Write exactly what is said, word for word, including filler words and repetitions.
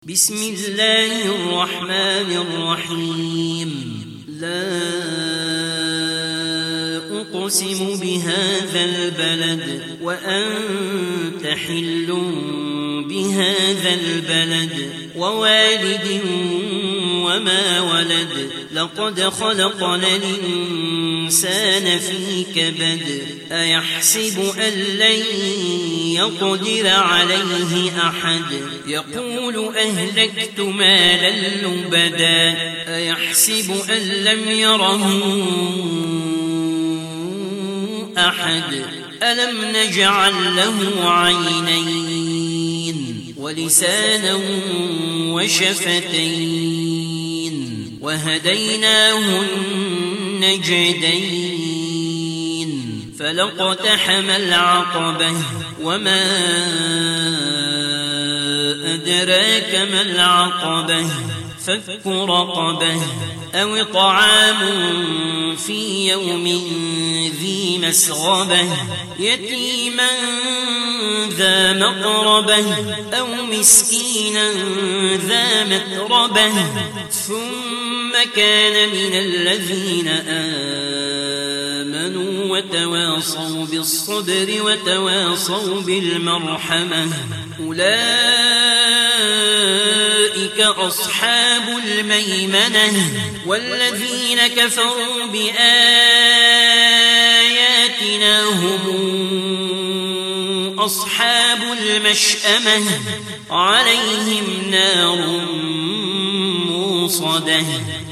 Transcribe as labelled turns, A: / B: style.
A: بسم الله الرحمن الرحيم لا أقسم بهذا البلد وأنت حل بهذا البلد ووالد وما ولد لقد خلقنا الإنسان في كبد أيحسب أن لن يقدر عليه أحد يقول أهلكت مالا لبدا أيحسب أن لم يره أحد ألم نجعل له عينين ولسانا وشفتين وهديناه النجدين فلاقتحم العقبة وما أدراك ما العقبة فك رقبة أو طعام في يوم ذي مسغبة يتيما ذا مقربة أو مسكينا ذا متربة ثم كان من الذين آمنوا وتواصوا بالصبر وتواصوا بالمرحمة أولئك أصحاب الميمنة والذين كفروا بآياتنا هم أصحاب المشأمة عليهم نار موصدة